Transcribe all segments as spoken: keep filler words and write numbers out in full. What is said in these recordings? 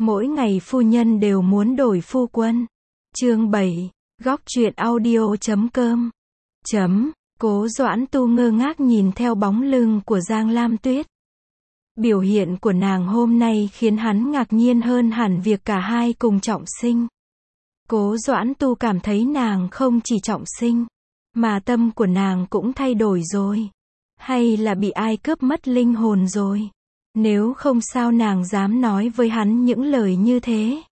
Mỗi ngày phu nhân đều muốn đổi phu quân. Chương bảy, góc truyện audio chấm com. Chấm, Cố Doãn Tu ngơ ngác nhìn theo bóng lưng của Giang Lam Tuyết. Biểu hiện của nàng hôm nay khiến hắn ngạc nhiên hơn hẳn việc cả hai cùng trọng sinh. Cố Doãn Tu cảm thấy nàng không chỉ trọng sinh, mà tâm của nàng cũng thay đổi rồi. Hay là bị ai cướp mất linh hồn rồi? Nếu không sao nàng dám nói với hắn những lời như thế.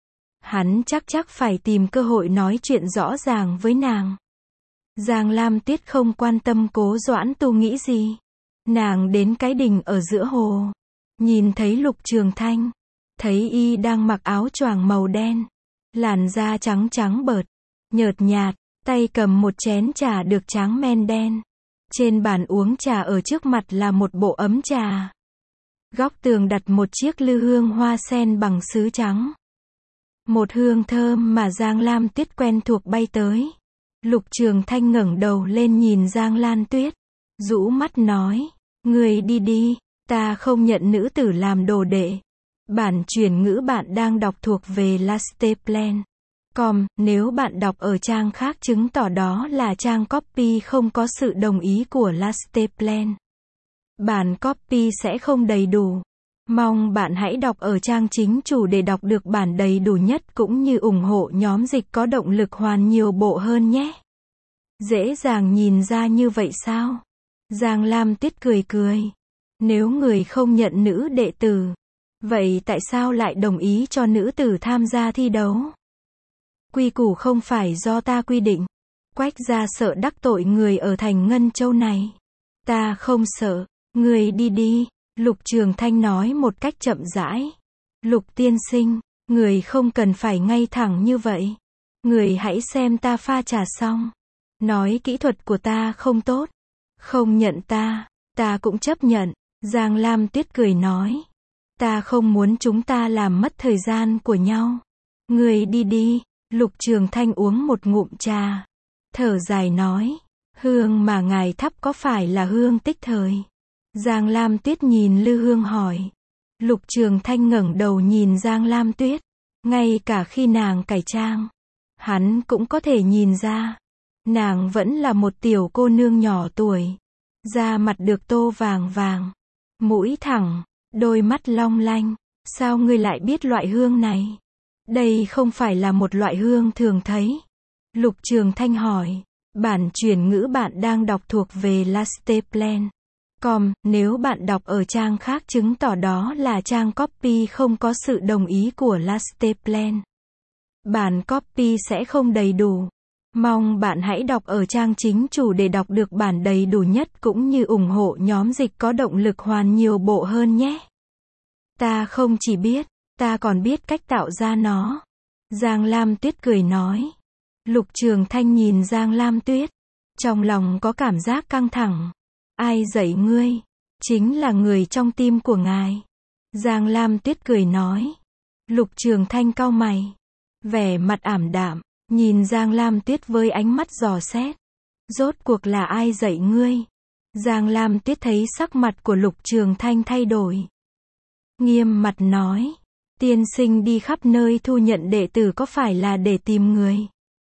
Hắn chắc chắc phải tìm cơ hội nói chuyện rõ ràng với nàng. Giang Lam Tuyết không quan tâm Cố Doãn Tu nghĩ gì. Nàng đến cái đình ở giữa hồ, nhìn thấy Lục Trường Thanh, thấy y đang mặc áo choàng màu đen, làn da trắng trắng bợt, nhợt nhạt, tay cầm một chén trà được tráng men đen. Trên bàn uống trà ở trước mặt là một bộ ấm trà. Góc tường đặt một chiếc lư hương hoa sen bằng sứ trắng. Một hương thơm mà Giang Lam Tuyết quen thuộc bay tới. Lục Trường Thanh ngẩng đầu lên nhìn Giang Lam Tuyết, rũ mắt nói, người đi đi, ta không nhận nữ tử làm đồ đệ. Bản chuyển ngữ bạn đang đọc thuộc về Lasteplan. Com, nếu bạn đọc ở trang khác chứng tỏ đó là trang copy không có sự đồng ý của Lasteplan. Bản copy sẽ không đầy đủ. Mong bạn hãy đọc ở trang chính chủ để đọc được bản đầy đủ nhất cũng như ủng hộ nhóm dịch có động lực hoàn nhiều bộ hơn nhé. Dễ dàng nhìn ra như vậy sao? Giang Lam Tuyết cười cười. Nếu người không nhận nữ đệ tử, vậy tại sao lại đồng ý cho nữ tử tham gia thi đấu? Quy củ không phải do ta quy định. Quách gia sợ đắc tội người ở thành Ngân Châu này. Ta không sợ, người đi đi. Lục Trường Thanh nói một cách chậm rãi. Lục tiên sinh, người không cần phải ngay thẳng như vậy. Người hãy xem ta pha trà xong. Nói kỹ thuật của ta không tốt. Không nhận ta, ta cũng chấp nhận. Giang Lam Tuyết cười nói. Ta không muốn chúng ta làm mất thời gian của nhau. Người đi đi. Lục Trường Thanh uống một ngụm trà. Thở dài nói. Hương mà ngài thắp có phải là hương tích thời? Giang Lam Tuyết nhìn lư hương hỏi. Lục Trường Thanh ngẩng đầu nhìn Giang Lam Tuyết. Ngay cả khi nàng cải trang, hắn cũng có thể nhìn ra. Nàng vẫn là một tiểu cô nương nhỏ tuổi. Da mặt được tô vàng vàng. Mũi thẳng, đôi mắt long lanh. Sao ngươi lại biết loại hương này? Đây không phải là một loại hương thường thấy. Lục Trường Thanh hỏi. Bản chuyển ngữ bạn đang đọc thuộc về Lasteplan. Com, nếu bạn đọc ở trang khác chứng tỏ đó là trang copy không có sự đồng ý của Lasteplan. Bản copy sẽ không đầy đủ. Mong bạn hãy đọc ở trang chính chủ để đọc được bản đầy đủ nhất cũng như ủng hộ nhóm dịch có động lực hoàn nhiều bộ hơn nhé. Ta không chỉ biết, ta còn biết cách tạo ra nó. Giang Lam Tuyết cười nói. Lục Trường Thanh nhìn Giang Lam Tuyết. Trong lòng có cảm giác căng thẳng. Ai dạy ngươi? Chính là người trong tim của ngài. Giang Lam Tuyết cười nói. Lục Trường Thanh cau mày. Vẻ mặt ảm đạm. Nhìn Giang Lam Tuyết với ánh mắt dò xét. Rốt cuộc là ai dạy ngươi? Giang Lam Tuyết thấy sắc mặt của Lục Trường Thanh thay đổi. Nghiêm mặt nói. Tiên sinh đi khắp nơi thu nhận đệ tử có phải là để tìm người?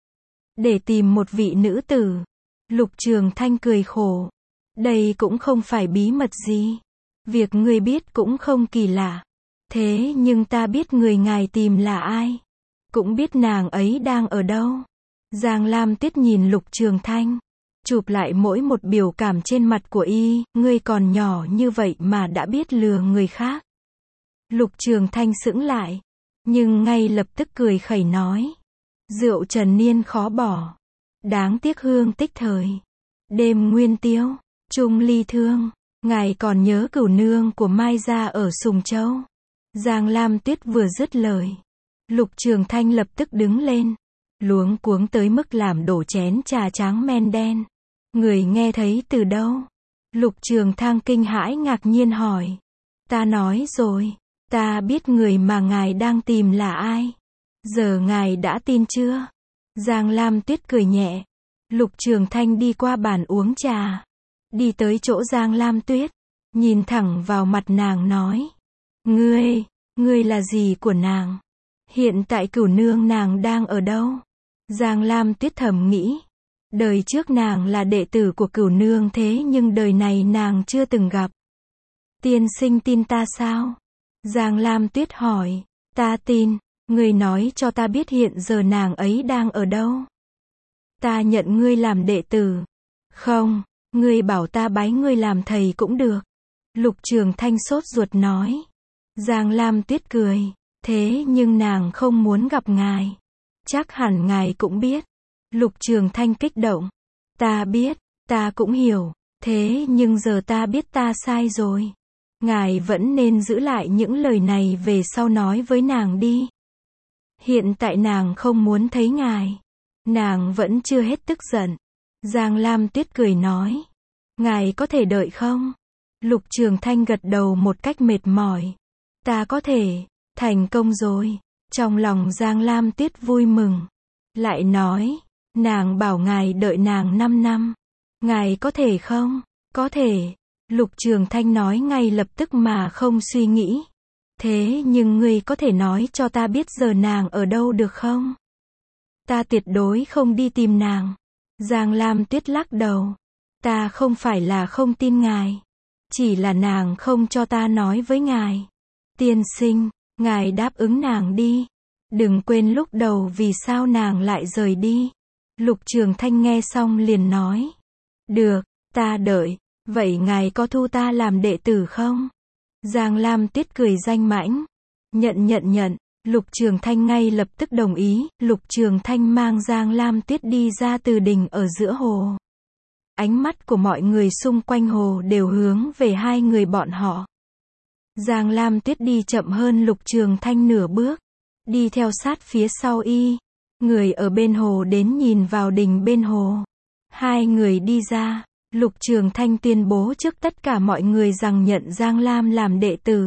Để tìm một vị nữ tử. Lục Trường Thanh cười khổ. Đây cũng không phải bí mật gì. Việc ngươi biết cũng không kỳ lạ. Thế nhưng ta biết người ngài tìm là ai. Cũng biết nàng ấy đang ở đâu. Giang Lam Tuyết nhìn Lục Trường Thanh. Chụp lại mỗi một biểu cảm trên mặt của y. Ngươi còn nhỏ như vậy mà đã biết lừa người khác. Lục Trường Thanh sững lại. Nhưng ngay lập tức cười khẩy nói. Rượu Trần Niên khó bỏ. Đáng tiếc hương tích thời. Đêm nguyên tiêu. Chung ly thương. Ngài còn nhớ cửu nương của Mai gia ở Sùng Châu? Giang Lam Tuyết vừa dứt lời. Lục Trường Thanh lập tức đứng lên. Luống cuống tới mức làm đổ chén trà tráng men đen. Người nghe thấy từ đâu? Lục Trường Thanh kinh hãi ngạc nhiên hỏi. Ta nói rồi. Ta biết người mà ngài đang tìm là ai. Giờ ngài đã tin chưa? Giang Lam Tuyết cười nhẹ. Lục Trường Thanh đi qua bàn uống trà. Đi tới chỗ Giang Lam Tuyết. Nhìn thẳng vào mặt nàng nói. Ngươi, Ngươi là gì của nàng? Hiện tại Cửu nương nàng đang ở đâu? Giang Lam Tuyết thầm nghĩ. Đời trước nàng là đệ tử của Cửu nương thế nhưng đời này nàng chưa từng gặp. Tiên sinh tin ta sao? Giang Lam Tuyết hỏi. Ta tin, ngươi nói cho ta biết hiện giờ nàng ấy đang ở đâu. Ta nhận ngươi làm đệ tử. Không, ngươi bảo ta bái ngươi làm thầy cũng được. Lục Trường Thanh sốt ruột nói. Giang Lam Tuyết cười. Thế nhưng nàng không muốn gặp ngài. Chắc hẳn ngài cũng biết. Lục Trường Thanh kích động. Ta biết, ta cũng hiểu. Thế nhưng giờ ta biết ta sai rồi. Ngài vẫn nên giữ lại những lời này về sau nói với nàng đi. Hiện tại nàng không muốn thấy ngài. Nàng vẫn chưa hết tức giận. Giang Lam Tuyết cười nói. Ngài có thể đợi không? Lục Trường Thanh gật đầu một cách mệt mỏi. Ta có thể. Thành công rồi. Trong lòng Giang Lam Tuyết vui mừng. Lại nói. Nàng bảo ngài đợi nàng năm năm. Ngài có thể không? Có thể. Lục Trường Thanh nói ngay lập tức mà không suy nghĩ. Thế nhưng ngươi có thể nói cho ta biết giờ nàng ở đâu được không? Ta tuyệt đối không đi tìm nàng. Giang Lam Tuyết lắc đầu. Ta không phải là không tin ngài. Chỉ là nàng không cho ta nói với ngài. Tiên sinh, ngài đáp ứng nàng đi. Đừng quên lúc đầu vì sao nàng lại rời đi. Lục Trường Thanh nghe xong liền nói. Được, ta đợi. Vậy ngài có thu ta làm đệ tử không? Giang Lam Tuyết cười danh mãnh. Nhận nhận nhận. Lục Trường Thanh ngay lập tức đồng ý. Lục Trường Thanh mang Giang Lam Tuyết đi ra từ đình ở giữa hồ. Ánh mắt của mọi người xung quanh hồ đều hướng về hai người bọn họ. Giang Lam Tuyết đi chậm hơn Lục Trường Thanh nửa bước. Đi theo sát phía sau y. Người ở bên hồ đến nhìn vào đình bên hồ. Hai người đi ra. Lục Trường Thanh tuyên bố trước tất cả mọi người rằng nhận Giang Lam làm đệ tử.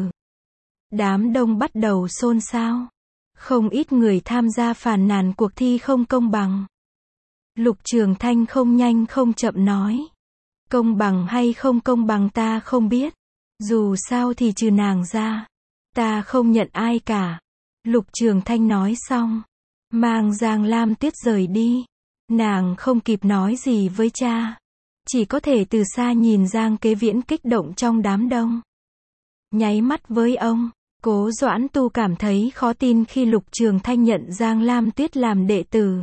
Đám đông bắt đầu xôn xao. Không ít người tham gia phàn nàn cuộc thi không công bằng. Lục Trường Thanh không nhanh không chậm nói. Công bằng hay không công bằng ta không biết. Dù sao thì trừ nàng ra. Ta không nhận ai cả. Lục Trường Thanh nói xong. Mang Giang Lam Tuyết rời đi. Nàng không kịp nói gì với cha. Chỉ có thể từ xa nhìn Giang Kế Viễn kích động trong đám đông. Nháy mắt với ông. Cố Doãn Tu cảm thấy khó tin khi Lục Trường Thanh nhận Giang Lam Tuyết làm đệ tử.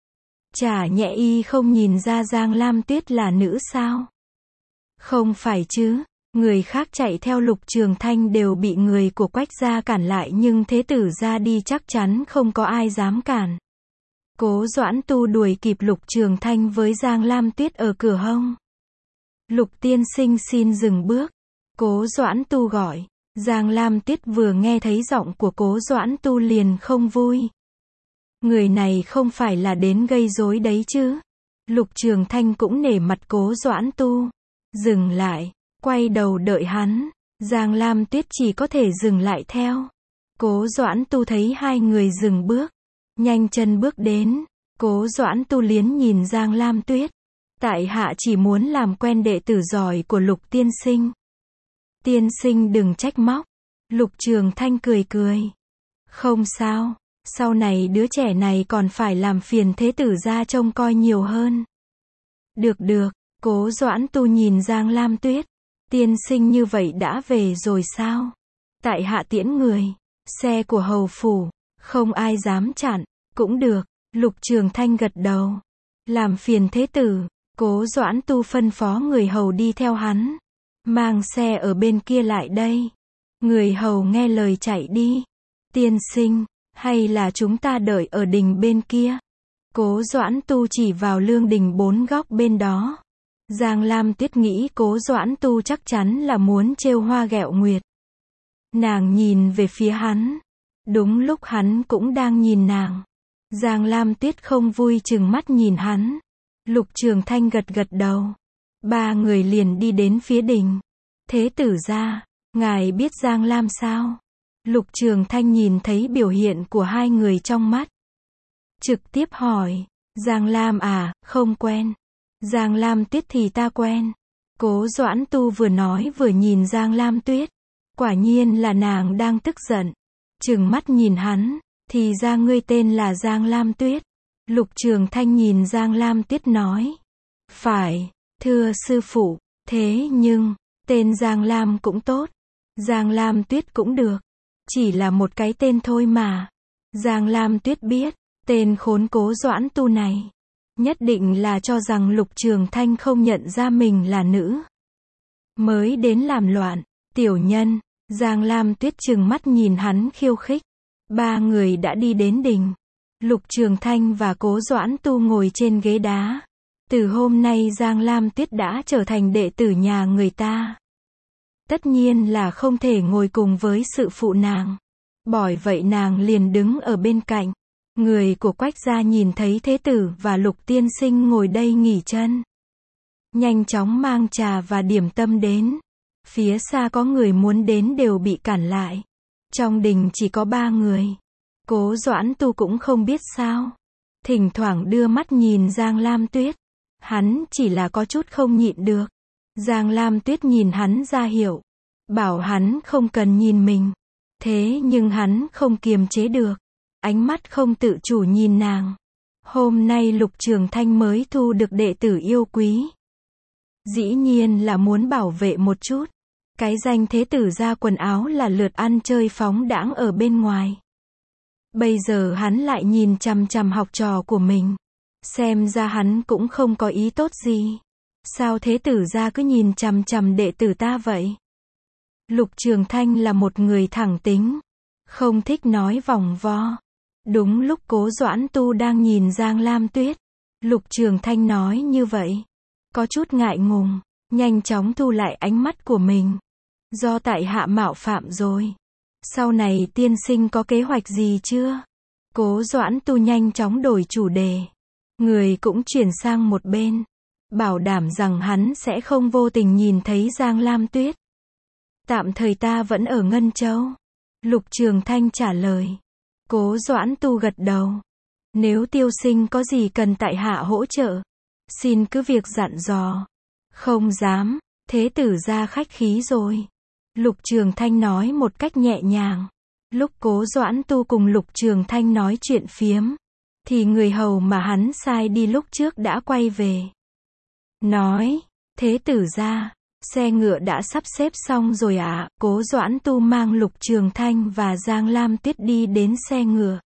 Chả nhẽ y không nhìn ra Giang Lam Tuyết là nữ sao? Không phải chứ, người khác chạy theo Lục Trường Thanh đều bị người của Quách gia cản lại nhưng Thế tử gia đi chắc chắn không có ai dám cản. Cố Doãn Tu đuổi kịp Lục Trường Thanh với Giang Lam Tuyết ở cửa hông. Lục tiên sinh xin dừng bước. Cố Doãn Tu gọi. Giang Lam Tuyết vừa nghe thấy giọng của Cố Doãn Tu liền không vui. Người này không phải là đến gây rối đấy chứ. Lục Trường Thanh cũng nể mặt Cố Doãn Tu. Dừng lại, quay đầu đợi hắn. Giang Lam Tuyết chỉ có thể dừng lại theo. Cố Doãn Tu thấy hai người dừng bước. Nhanh chân bước đến. Cố Doãn Tu liến nhìn Giang Lam Tuyết. Tại hạ chỉ muốn làm quen đệ tử giỏi của Lục tiên sinh. Tiên sinh đừng trách móc. Lục Trường Thanh cười cười. Không sao. Sau này đứa trẻ này còn phải làm phiền Thế tử gia trông coi nhiều hơn. Được được. Cố Doãn Tu nhìn Giang Lam Tuyết. Tiên sinh như vậy đã về rồi sao? Tại hạ tiễn người. Xe của hầu phủ. Không ai dám chặn. Cũng được. Lục Trường Thanh gật đầu. Làm phiền Thế tử. Cố Doãn Tu phân phó người hầu đi theo hắn. Mang xe ở bên kia lại đây. Người hầu nghe lời chạy đi. Tiên sinh, hay là chúng ta đợi ở đình bên kia? Cố Doãn Tu chỉ vào lương đình bốn góc bên đó. Giang Lam Tuyết nghĩ Cố Doãn Tu chắc chắn là muốn trêu hoa ghẹo nguyệt. Nàng nhìn về phía hắn. Đúng lúc hắn cũng đang nhìn nàng. Giang Lam Tuyết không vui chừng mắt nhìn hắn. Lục Trường Thanh gật gật đầu. Ba người liền đi đến phía đình. Thế tử gia, ngài biết Giang Lam sao? Lục Trường Thanh nhìn thấy biểu hiện của hai người trong mắt. Trực tiếp hỏi. Giang Lam à, không quen. Giang Lam Tuyết thì ta quen. Cố Doãn Tu vừa nói vừa nhìn Giang Lam Tuyết. Quả nhiên là nàng đang tức giận. trừng mắt nhìn hắn, thì ra ngươi tên là Giang Lam Tuyết. Lục Trường Thanh nhìn Giang Lam Tuyết nói, phải, thưa sư phụ, thế nhưng, tên Giang Lam cũng tốt, Giang Lam Tuyết cũng được, chỉ là một cái tên thôi mà. Giang Lam Tuyết biết, tên khốn Cố Doãn Tu này, nhất định là cho rằng Lục Trường Thanh không nhận ra mình là nữ, mới đến làm loạn. Tiểu nhân, Giang Lam Tuyết trừng mắt nhìn hắn khiêu khích. Ba người đã đi đến đình. Lục Trường Thanh và Cố Doãn Tu ngồi trên ghế đá. Từ hôm nay Giang Lam Tuyết đã trở thành đệ tử nhà người ta. Tất nhiên là không thể ngồi cùng với sự phụ nàng. Bởi vậy nàng liền đứng ở bên cạnh. Người của Quách gia nhìn thấy thế tử và Lục tiên sinh ngồi đây nghỉ chân, nhanh chóng mang trà và điểm tâm đến. Phía xa có người muốn đến đều bị cản lại. Trong đình chỉ có ba người. Cố Doãn Tu cũng không biết sao, thỉnh thoảng đưa mắt nhìn Giang Lam Tuyết. Hắn chỉ là có chút không nhịn được. Giang Lam Tuyết nhìn hắn ra hiệu, bảo hắn không cần nhìn mình. Thế nhưng hắn không kiềm chế được, ánh mắt không tự chủ nhìn nàng. Hôm nay Lục Trường Thanh mới thu được đệ tử yêu quý, dĩ nhiên là muốn bảo vệ một chút. Cái danh thế tử ra quần áo là lượt ăn chơi phóng đãng ở bên ngoài. Bây giờ hắn lại nhìn chằm chằm học trò của mình. Xem ra hắn cũng không có ý tốt gì. Sao thế tử ra cứ nhìn chằm chằm đệ tử ta vậy? Lục Trường Thanh là một người thẳng tính, không thích nói vòng vo. Đúng lúc Cố Doãn Tu đang nhìn Giang Lam Tuyết, Lục Trường Thanh nói như vậy, có chút ngại ngùng, nhanh chóng thu lại ánh mắt của mình. Do tại hạ mạo phạm rồi. Sau này tiên sinh có kế hoạch gì chưa? Cố Doãn Tu nhanh chóng đổi chủ đề. Người cũng chuyển sang một bên, bảo đảm rằng hắn sẽ không vô tình nhìn thấy Giang Lam Tuyết. Tạm thời ta vẫn ở Ngân Châu. Lục Trường Thanh trả lời. Cố Doãn Tu gật đầu. Nếu tiêu sinh có gì cần tại hạ hỗ trợ, xin cứ việc dặn dò. Không dám, thế tử ra khách khí rồi. Lục Trường Thanh nói một cách nhẹ nhàng. Lúc Cố Doãn Tu cùng Lục Trường Thanh nói chuyện phiếm, thì người hầu mà hắn sai đi lúc trước đã quay về. Nói, thế tử ra, xe ngựa đã sắp xếp xong rồi ạ. À? Cố Doãn Tu mang Lục Trường Thanh và Giang Lam Tuyết đi đến xe ngựa.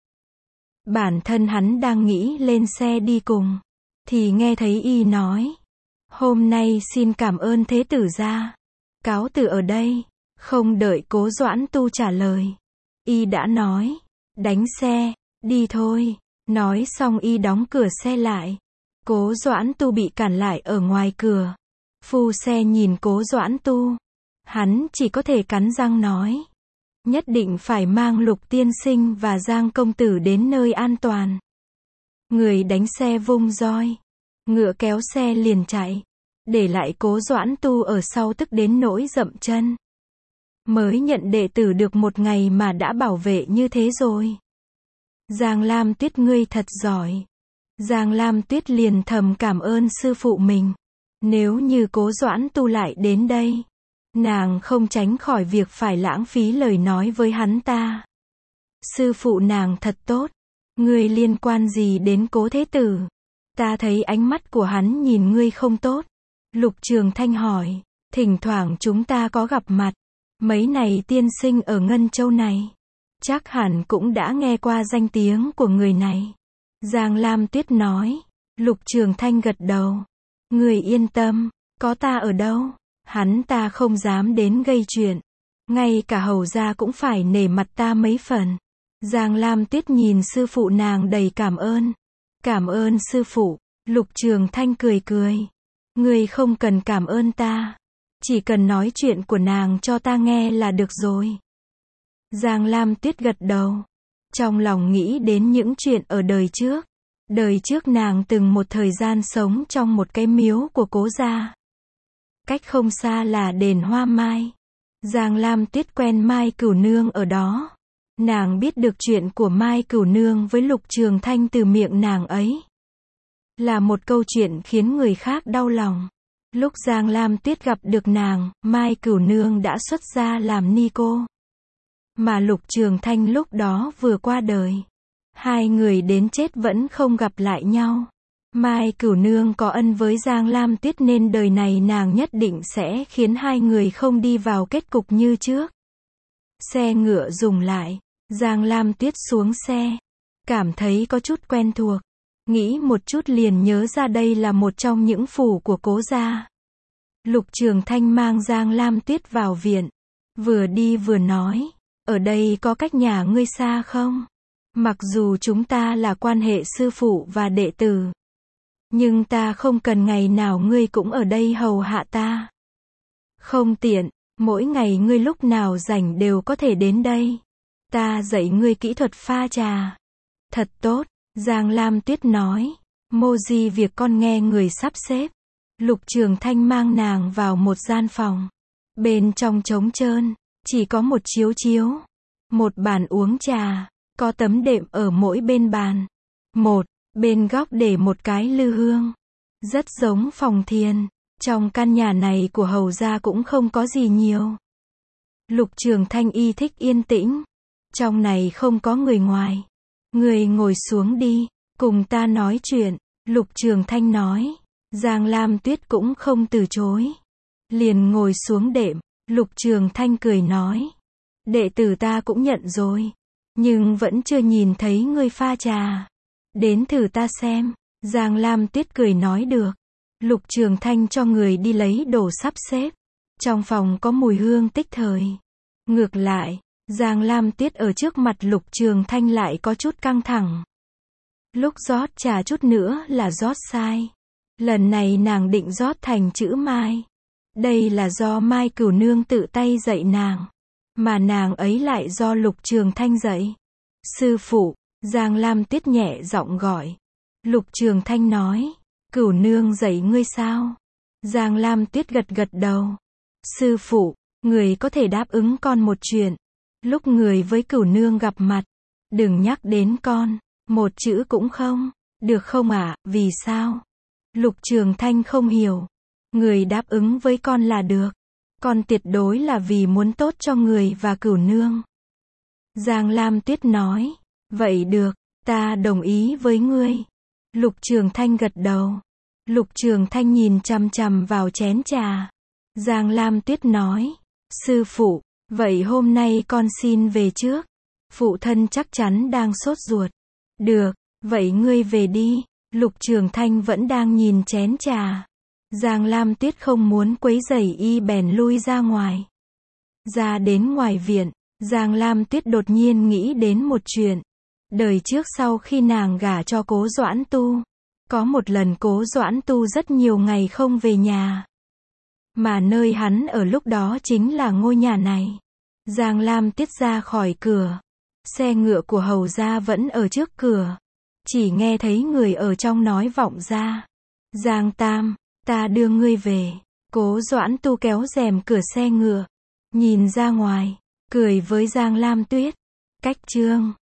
Bản thân hắn đang nghĩ lên xe đi cùng, thì nghe thấy y nói, hôm nay xin cảm ơn thế tử ra, cáo từ ở đây. Không đợi Cố Doãn Tu trả lời, y đã nói, đánh xe, đi thôi. Nói xong y đóng cửa xe lại. Cố Doãn Tu bị cản lại ở ngoài cửa. Phu xe nhìn Cố Doãn Tu, hắn chỉ có thể cắn răng nói, nhất định phải mang Lục tiên sinh và Giang công tử đến nơi an toàn. Người đánh xe vung roi, ngựa kéo xe liền chạy, để lại Cố Doãn Tu ở sau tức đến nỗi dậm chân. Mới nhận đệ tử được một ngày mà đã bảo vệ như thế rồi. Giang Lam Tuyết ngươi thật giỏi. Giang Lam Tuyết liền thầm cảm ơn sư phụ mình. Nếu như Cố Doãn Tu lại đến đây, nàng không tránh khỏi việc phải lãng phí lời nói với hắn ta. Sư phụ nàng thật tốt. Ngươi liên quan gì đến Cố thế tử? Ta thấy ánh mắt của hắn nhìn ngươi không tốt. Lục Trường Thanh hỏi. Thỉnh thoảng chúng ta có gặp mặt. Mấy này tiên sinh ở Ngân Châu này, chắc hẳn cũng đã nghe qua danh tiếng của người này. Giang Lam Tuyết nói. Lục Trường Thanh gật đầu. Người yên tâm, có ta ở đâu, hắn ta không dám đến gây chuyện. Ngay cả hầu gia cũng phải nể mặt ta mấy phần. Giang Lam Tuyết nhìn sư phụ nàng đầy cảm ơn. Cảm ơn sư phụ. Lục Trường Thanh cười cười. Người không cần cảm ơn ta, chỉ cần nói chuyện của nàng cho ta nghe là được rồi. Giang Lam Tuyết gật đầu, trong lòng nghĩ đến những chuyện ở đời trước. Đời trước nàng từng một thời gian sống trong một cái miếu của Cố gia. Cách không xa là đền Hoa Mai. Giang Lam Tuyết quen Mai Cửu Nương ở đó. Nàng biết được chuyện của Mai Cửu Nương với Lục Trường Thanh từ miệng nàng ấy. Là một câu chuyện khiến người khác đau lòng. Lúc Giang Lam Tuyết gặp được nàng, Mai Cửu Nương đã xuất gia làm ni cô. Mà Lục Trường Thanh lúc đó vừa qua đời. Hai người đến chết vẫn không gặp lại nhau. Mai Cửu Nương có ân với Giang Lam Tuyết nên đời này nàng nhất định sẽ khiến hai người không đi vào kết cục như trước. Xe ngựa dừng lại. Giang Lam Tuyết xuống xe. Cảm thấy có chút quen thuộc. Nghĩ một chút liền nhớ ra đây là một trong những phủ của Cố gia. Lục Trường Thanh mang Giang Lam Tuyết vào viện. Vừa đi vừa nói. Ở đây có cách nhà ngươi xa không? Mặc dù chúng ta là quan hệ sư phụ và đệ tử. Nhưng ta không cần ngày nào ngươi cũng ở đây hầu hạ ta. Không tiện, mỗi ngày ngươi lúc nào rảnh đều có thể đến đây. Ta dạy ngươi kỹ thuật pha trà. Thật tốt, Giang Lam Tuyết nói. Mô di việc con nghe người sắp xếp. Lục Trường Thanh mang nàng vào một gian phòng. Bên trong trống trơn, chỉ có một chiếu chiếu. Một bàn uống trà, có tấm đệm ở mỗi bên bàn. Một, bên góc để một cái lư hương. Rất giống phòng thiền. Trong căn nhà này của hầu gia cũng không có gì nhiều. Lục Trường Thanh y thích yên tĩnh. Trong này không có người ngoài. Người ngồi xuống đi, cùng ta nói chuyện. Lục Trường Thanh nói. Giang Lam Tuyết cũng không từ chối. Liền ngồi xuống đệm. Lục Trường Thanh cười nói. Đệ tử ta cũng nhận rồi. Nhưng vẫn chưa nhìn thấy ngươi pha trà. Đến thử ta xem. Giang Lam Tuyết cười nói được. Lục Trường Thanh cho người đi lấy đồ sắp xếp. Trong phòng có mùi hương tích thời. Ngược lại, Giang Lam Tuyết ở trước mặt Lục Trường Thanh lại có chút căng thẳng. Lúc rót trà chút nữa là rót sai. Lần này nàng định rót thành chữ Mai. Đây là do Mai Cửu Nương tự tay dạy nàng. Mà nàng ấy lại do Lục Trường Thanh dạy. Sư phụ, Giang Lam Tuyết nhẹ giọng gọi. Lục Trường Thanh nói. Cửu Nương dạy ngươi sao? Giang Lam Tuyết gật gật đầu. Sư phụ, người có thể đáp ứng con một chuyện. Lúc người với Cửu Nương gặp mặt, đừng nhắc đến con, một chữ cũng không. Được không ạ, à? Vì sao? Lục Trường Thanh không hiểu. Người đáp ứng với con là được. Con tuyệt đối là vì muốn tốt cho người và Cửu Nương. Giang Lam Tuyết nói. Vậy được, ta đồng ý với ngươi. Lục Trường Thanh gật đầu. Lục Trường Thanh nhìn chằm chằm vào chén trà. Giang Lam Tuyết nói. Sư phụ, vậy hôm nay con xin về trước. Phụ thân chắc chắn đang sốt ruột. Được, vậy ngươi về đi. Lục Trường Thanh vẫn đang nhìn chén trà. Giang Lam Tuyết không muốn quấy rầy y bèn lui ra ngoài. Ra đến ngoài viện, Giang Lam Tuyết đột nhiên nghĩ đến một chuyện. Đời trước sau khi nàng gả cho Cố Doãn Tu, có một lần Cố Doãn Tu rất nhiều ngày không về nhà. Mà nơi hắn ở lúc đó chính là ngôi nhà này. Giang Lam Tuyết ra khỏi cửa. Xe ngựa của hầu gia vẫn ở trước cửa. Chỉ nghe thấy người ở trong nói vọng ra. Giang Tam, ta đưa ngươi về. Cố Doãn Tu kéo rèm cửa xe ngựa. Nhìn ra ngoài, cười với Giang Lam Tuyết. Cách chương